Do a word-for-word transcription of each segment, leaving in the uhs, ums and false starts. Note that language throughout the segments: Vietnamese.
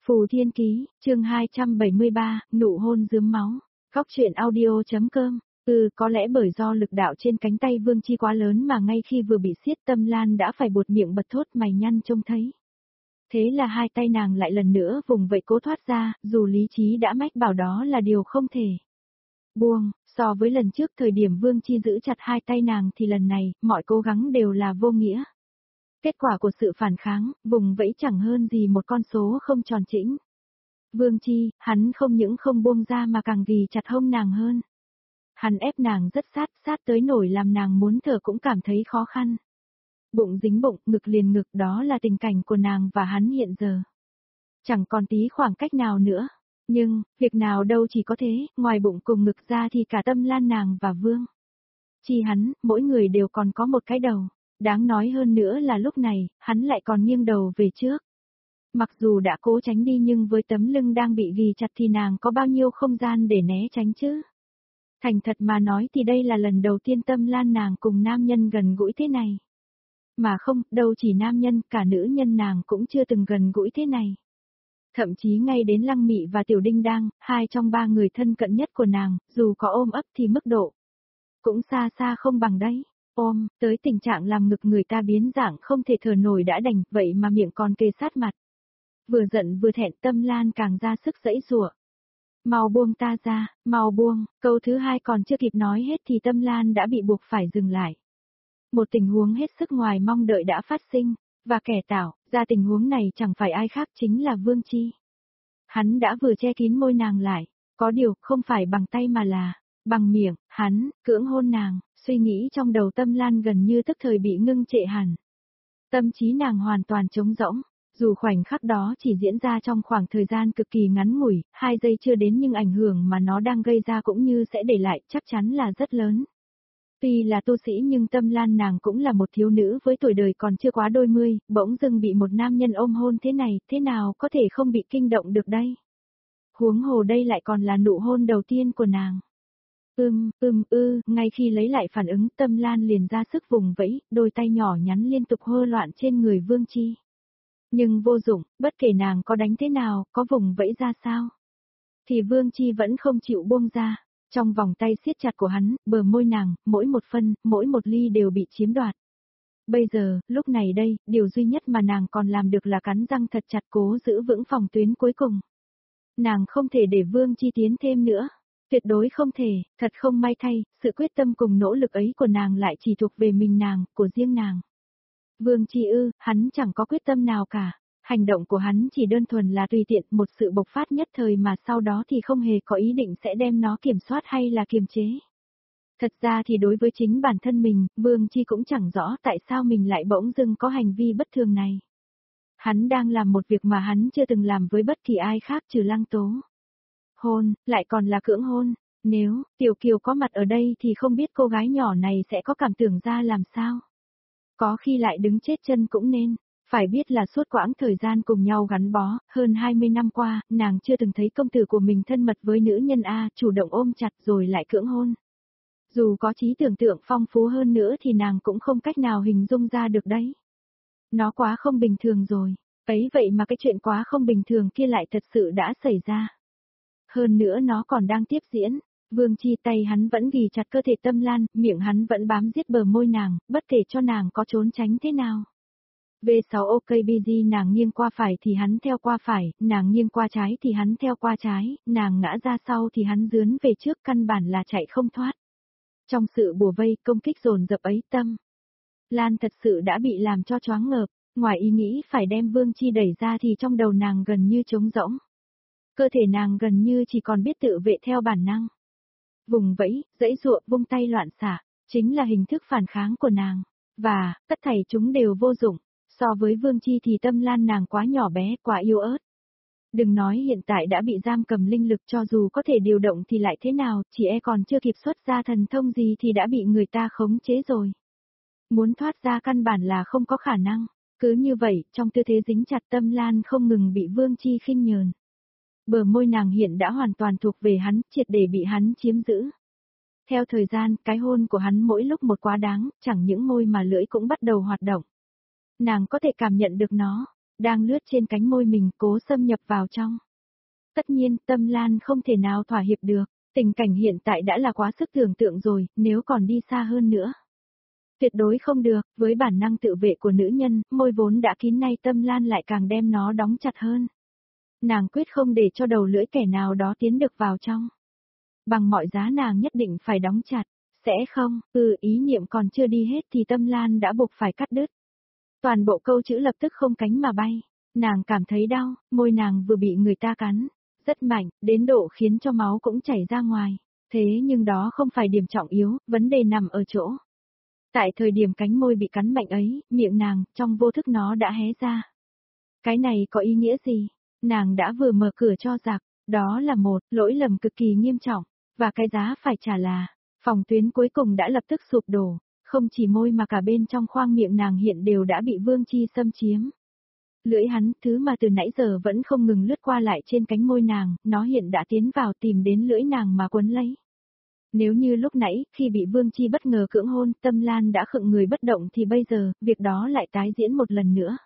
Phù Thiên Ký, chương hai trăm bảy mươi ba, nụ hôn rướm máu. Góc truyện audio.com. Ừ, có lẽ bởi do lực đạo trên cánh tay Vương Chi quá lớn mà ngay khi vừa bị siết Tâm Lan đã phải buột miệng bật thốt mày nhăn trông thấy. Thế là hai tay nàng lại lần nữa vùng vẫy cố thoát ra, dù lý trí đã mách bảo đó là điều không thể. Buông, so với lần trước thời điểm Vương Chi giữ chặt hai tay nàng thì lần này, mọi cố gắng đều là vô nghĩa. Kết quả của sự phản kháng, vùng vẫy chẳng hơn gì một con số không tròn chỉnh. Vương Chi, hắn không những không buông ra mà càng ghì chặt hông nàng hơn. Hắn ép nàng rất sát, sát tới nổi làm nàng muốn thở cũng cảm thấy khó khăn. Bụng dính bụng, ngực liền ngực, đó là tình cảnh của nàng và hắn hiện giờ. Chẳng còn tí khoảng cách nào nữa. Nhưng, việc nào đâu chỉ có thế, ngoài bụng cùng ngực ra thì cả Tâm Lan nàng và Vương Chi hắn, mỗi người đều còn có một cái đầu. Đáng nói hơn nữa là lúc này, hắn lại còn nghiêng đầu về trước. Mặc dù đã cố tránh đi nhưng với tấm lưng đang bị ghì chặt thì nàng có bao nhiêu không gian để né tránh chứ. Thành thật mà nói thì đây là lần đầu tiên Tâm Lan nàng cùng nam nhân gần gũi thế này. Mà không, đâu chỉ nam nhân, cả nữ nhân nàng cũng chưa từng gần gũi thế này. Thậm chí ngay đến Lăng Mị và Tiểu Đinh Đang, hai trong ba người thân cận nhất của nàng, dù có ôm ấp thì mức độ cũng xa xa không bằng đấy. Ôm, tới tình trạng làm ngực người ta biến dạng không thể thở nổi đã đành, vậy mà miệng còn kề sát mặt. Vừa giận vừa thẹn Tâm Lan càng ra sức giãy giụa. Mau buông ta ra, mau buông, câu thứ hai còn chưa kịp nói hết thì Tâm Lan đã bị buộc phải dừng lại. Một tình huống hết sức ngoài mong đợi đã phát sinh, và kẻ tạo ra tình huống này chẳng phải ai khác chính là Vương Chi. Hắn đã vừa che kín môi nàng lại, có điều không phải bằng tay mà là bằng miệng, hắn cưỡng hôn nàng, suy nghĩ trong đầu Tâm Lan gần như tức thời bị ngưng trệ hẳn. Tâm trí nàng hoàn toàn trống rỗng, dù khoảnh khắc đó chỉ diễn ra trong khoảng thời gian cực kỳ ngắn ngủi, hai giây chưa đến nhưng ảnh hưởng mà nó đang gây ra cũng như sẽ để lại chắc chắn là rất lớn. Tuy là tu sĩ nhưng Tâm Lan nàng cũng là một thiếu nữ với tuổi đời còn chưa quá đôi mươi, bỗng dưng bị một nam nhân ôm hôn thế này, thế nào có thể không bị kinh động được đây? Huống hồ đây lại còn là nụ hôn đầu tiên của nàng. Ưm, ưm ư, ngay khi lấy lại phản ứng Tâm Lan liền ra sức vùng vẫy, đôi tay nhỏ nhắn liên tục hơ loạn trên người Vương Chi. Nhưng vô dụng, bất kể nàng có đánh thế nào, có vùng vẫy ra sao, thì Vương Chi vẫn không chịu buông ra. Trong vòng tay siết chặt của hắn, bờ môi nàng, mỗi một phân, mỗi một ly đều bị chiếm đoạt. Bây giờ, lúc này đây, điều duy nhất mà nàng còn làm được là cắn răng thật chặt cố giữ vững phòng tuyến cuối cùng. Nàng không thể để Vương Chi tiến thêm nữa. Tuyệt đối không thể, thật không may thay, sự quyết tâm cùng nỗ lực ấy của nàng lại chỉ thuộc về mình nàng, của riêng nàng. Vương Chi ư, hắn chẳng có quyết tâm nào cả. Hành động của hắn chỉ đơn thuần là tùy tiện một sự bộc phát nhất thời mà sau đó thì không hề có ý định sẽ đem nó kiểm soát hay là kiềm chế. Thật ra thì đối với chính bản thân mình, Vương Chi cũng chẳng rõ tại sao mình lại bỗng dưng có hành vi bất thường này. Hắn đang làm một việc mà hắn chưa từng làm với bất kỳ ai khác trừ Lăng Tố. Hôn, lại còn là cưỡng hôn. Nếu Tiểu Kiều có mặt ở đây thì không biết cô gái nhỏ này sẽ có cảm tưởng ra làm sao. Có khi lại đứng chết chân cũng nên. Phải biết là suốt quãng thời gian cùng nhau gắn bó, hơn hai mươi năm qua, nàng chưa từng thấy công tử của mình thân mật với nữ nhân A, chủ động ôm chặt rồi lại cưỡng hôn. Dù có trí tưởng tượng phong phú hơn nữa thì nàng cũng không cách nào hình dung ra được đấy. Nó quá không bình thường rồi, ấy vậy mà cái chuyện quá không bình thường kia lại thật sự đã xảy ra. Hơn nữa nó còn đang tiếp diễn. Vương Chi tay hắn vẫn ghì chặt cơ thể Tâm Lan, miệng hắn vẫn bám giết bờ môi nàng, bất kể cho nàng có trốn tránh thế nào. vê sáu OK bê giê nàng nghiêng qua phải thì hắn theo qua phải, nàng nghiêng qua trái thì hắn theo qua trái, nàng ngã ra sau thì hắn dướn về trước, căn bản là chạy không thoát. Trong sự bủa vây công kích dồn dập ấy Tâm Lan thật sự đã bị làm cho choáng ngợp, ngoài ý nghĩ phải đem Vương Chi đẩy ra thì trong đầu nàng gần như trống rỗng. Cơ thể nàng gần như chỉ còn biết tự vệ theo bản năng. Vùng vẫy, giãy giụa, vung tay loạn xạ, chính là hình thức phản kháng của nàng, và tất thảy chúng đều vô dụng. So với Vương Chi thì Tâm Lan nàng quá nhỏ bé, quá yếu ớt. Đừng nói hiện tại đã bị giam cầm linh lực, cho dù có thể điều động thì lại thế nào, chỉ e còn chưa kịp xuất ra thần thông gì thì đã bị người ta khống chế rồi. Muốn thoát ra căn bản là không có khả năng. Cứ như vậy, trong tư thế dính chặt Tâm Lan không ngừng bị Vương Chi khinh nhờn. Bờ môi nàng hiện đã hoàn toàn thuộc về hắn, triệt để bị hắn chiếm giữ. Theo thời gian, cái hôn của hắn mỗi lúc một quá đáng, chẳng những môi mà lưỡi cũng bắt đầu hoạt động. Nàng có thể cảm nhận được nó. đang lướt trên cánh môi mình cố xâm nhập vào trong. Tất nhiên, Tâm Lan không thể nào thỏa hiệp được, tình cảnh hiện tại đã là quá sức tưởng tượng rồi, nếu còn đi xa hơn nữa. Tuyệt đối không được, với bản năng tự vệ của nữ nhân, môi vốn đã kín nay Tâm Lan lại càng đem nó đóng chặt hơn. Nàng quyết không để cho đầu lưỡi kẻ nào đó tiến được vào trong. Bằng mọi giá nàng nhất định phải đóng chặt, sẽ không, ừ ý niệm còn chưa đi hết thì Tâm Lan đã buộc phải cắt đứt. Toàn bộ câu chữ lập tức không cánh mà bay, nàng cảm thấy đau, môi nàng vừa bị người ta cắn, rất mạnh, đến độ khiến cho máu cũng chảy ra ngoài, thế nhưng đó không phải điểm trọng yếu, vấn đề nằm ở chỗ. Tại thời điểm cánh môi bị cắn mạnh ấy, miệng nàng, trong vô thức nó đã hé ra. Cái này có ý nghĩa gì? Nàng đã vừa mở cửa cho giặc, đó là một lỗi lầm cực kỳ nghiêm trọng, và cái giá phải trả là, phòng tuyến cuối cùng đã lập tức sụp đổ, không chỉ môi mà cả bên trong khoang miệng nàng hiện đều đã bị Vương Chi xâm chiếm. Lưỡi hắn, thứ mà từ nãy giờ vẫn không ngừng lướt qua lại trên cánh môi nàng, nó hiện đã tiến vào tìm đến lưỡi nàng mà quấn lấy. Nếu như lúc nãy, khi bị Vương Chi bất ngờ cưỡng hôn, Tâm Lan đã khựng người bất động thì bây giờ, việc đó lại tái diễn một lần nữa.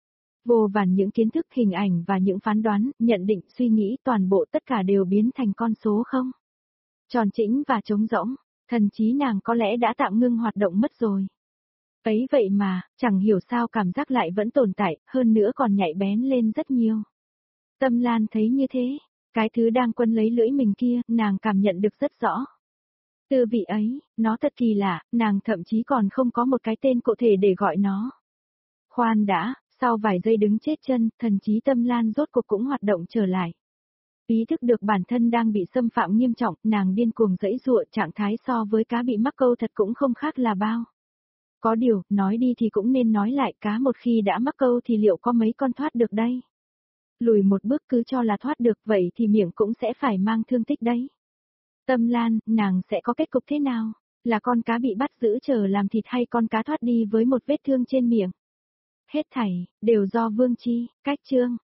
Vô vàn những kiến thức hình ảnh và những phán đoán, nhận định suy nghĩ toàn bộ tất cả đều biến thành con số không. Tròn chỉnh và trống rỗng, thần trí nàng có lẽ đã tạm ngưng hoạt động mất rồi. Ấy vậy mà, chẳng hiểu sao cảm giác lại vẫn tồn tại, hơn nữa còn nhạy bén lên rất nhiều. Tâm Lan thấy như thế, cái thứ đang quấn lấy lưỡi mình kia, nàng cảm nhận được rất rõ. Tư vị ấy, nó thật kỳ lạ, nàng thậm chí còn không có một cái tên cụ thể để gọi nó. Khoan đã, sau vài giây đứng chết chân, thần trí Tâm Lan rốt cuộc cũng hoạt động trở lại. Ý thức được bản thân đang bị xâm phạm nghiêm trọng, nàng điên cuồng giãy giụa, trạng thái so với cá bị mắc câu thật cũng không khác là bao. Có điều, nói đi thì cũng nên nói lại, cá một khi đã mắc câu thì liệu có mấy con thoát được đây? Lùi một bước cứ cho là thoát được, vậy thì miệng cũng sẽ phải mang thương tích đấy. Tâm Lan, nàng sẽ có kết cục thế nào? Là con cá bị bắt giữ chờ làm thịt hay con cá thoát đi với một vết thương trên miệng? Hết thảy, đều do Vương Chi, cách chương.